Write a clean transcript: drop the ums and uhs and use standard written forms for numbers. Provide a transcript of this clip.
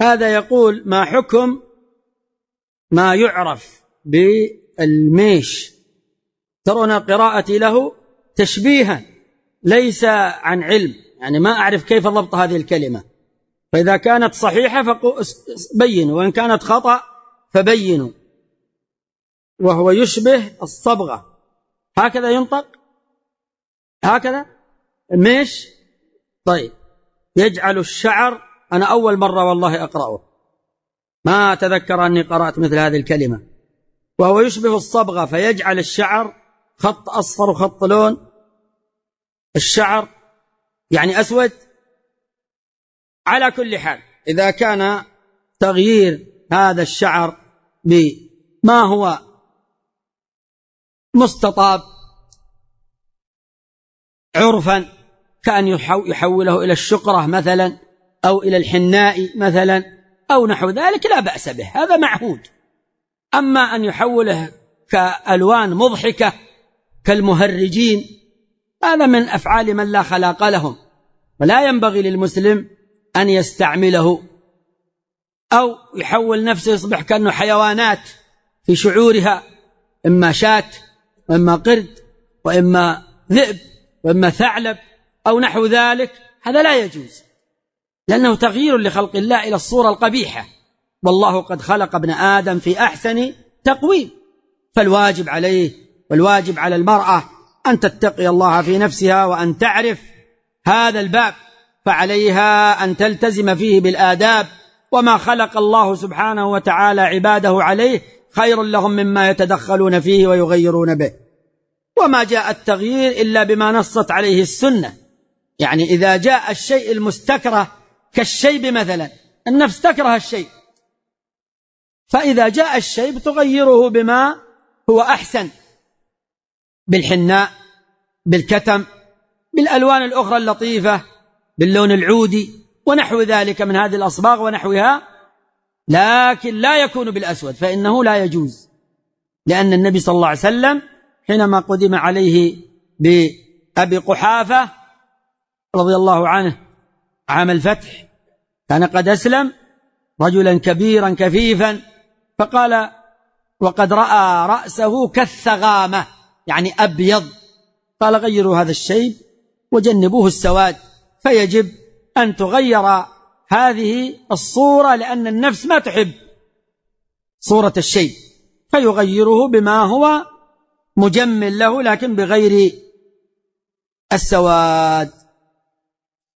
هذا يقول: ما حكم ما يعرف بالميش؟ ترون قراءتي له تشبيها ليس عن علم، يعني ما أعرف كيف ضبط هذه الكلمة، فإذا كانت صحيحة فبينوا، وإن كانت خطأ فبينوا. وهو يشبه الصبغة، هكذا ينطق، هكذا ميش. طيب، يجعل الشعر، أنا أول مرة والله أقرأه، ما أتذكر أني قرأت مثل هذه الكلمة. وهو يشبه الصبغة فيجعل الشعر خط أصفر وخط لون الشعر يعني أسود. على كل حال، إذا كان تغيير هذا الشعر بما هو مستطاب عرفا، كأن يحوله إلى الشقرة مثلا، أو إلى الحناء مثلا، أو نحو ذلك، لا بأس به، هذا معهود. أما أن يحوله كألوان مضحكة كالمهرجين، هذا من أفعال من لا خلاق لهم، ولا ينبغي للمسلم أن يستعمله. أو يحول نفسه يصبح كأنه حيوانات في شعورها، إما شاة وإما قرد وإما ذئب وإما ثعلب أو نحو ذلك، هذا لا يجوز، لأنه تغيير لخلق الله إلى الصورة القبيحة، والله قد خلق ابن آدم في أحسن تقويم. فالواجب عليه والواجب على المرأة أن تتقي الله في نفسها وأن تعرف هذا الباب، فعليها أن تلتزم فيه بالآداب، وما خلق الله سبحانه وتعالى عباده عليه خير لهم مما يتدخلون فيه ويغيرون به. وما جاء التغيير إلا بما نصت عليه السنة، يعني إذا جاء الشيء المستكره كالشيب مثلا، النفس تكره الشيء، فإذا جاء الشيب تغيره بما هو أحسن، بالحناء، بالكتم، بالألوان الأخرى اللطيفة، باللون العودي ونحو ذلك من هذه الأصباغ ونحوها، لكن لا يكون بالأسود، فإنه لا يجوز، لأن النبي صلى الله عليه وسلم حينما قدم عليه بأبي قحافة رضي الله عنه عام الفتح، كان قد أسلم، رجلا كبيرا كفيفا، فقال: وقد رأى رأسه كالثغامة، يعني أبيض، قال: غيروا هذا الشيب وجنبوه السواد، فيجب أن تغير هذه الصورة، لأن النفس ما تحب صورة الشيء، فيغيره بما هو مجمل له، لكن بغير السواد.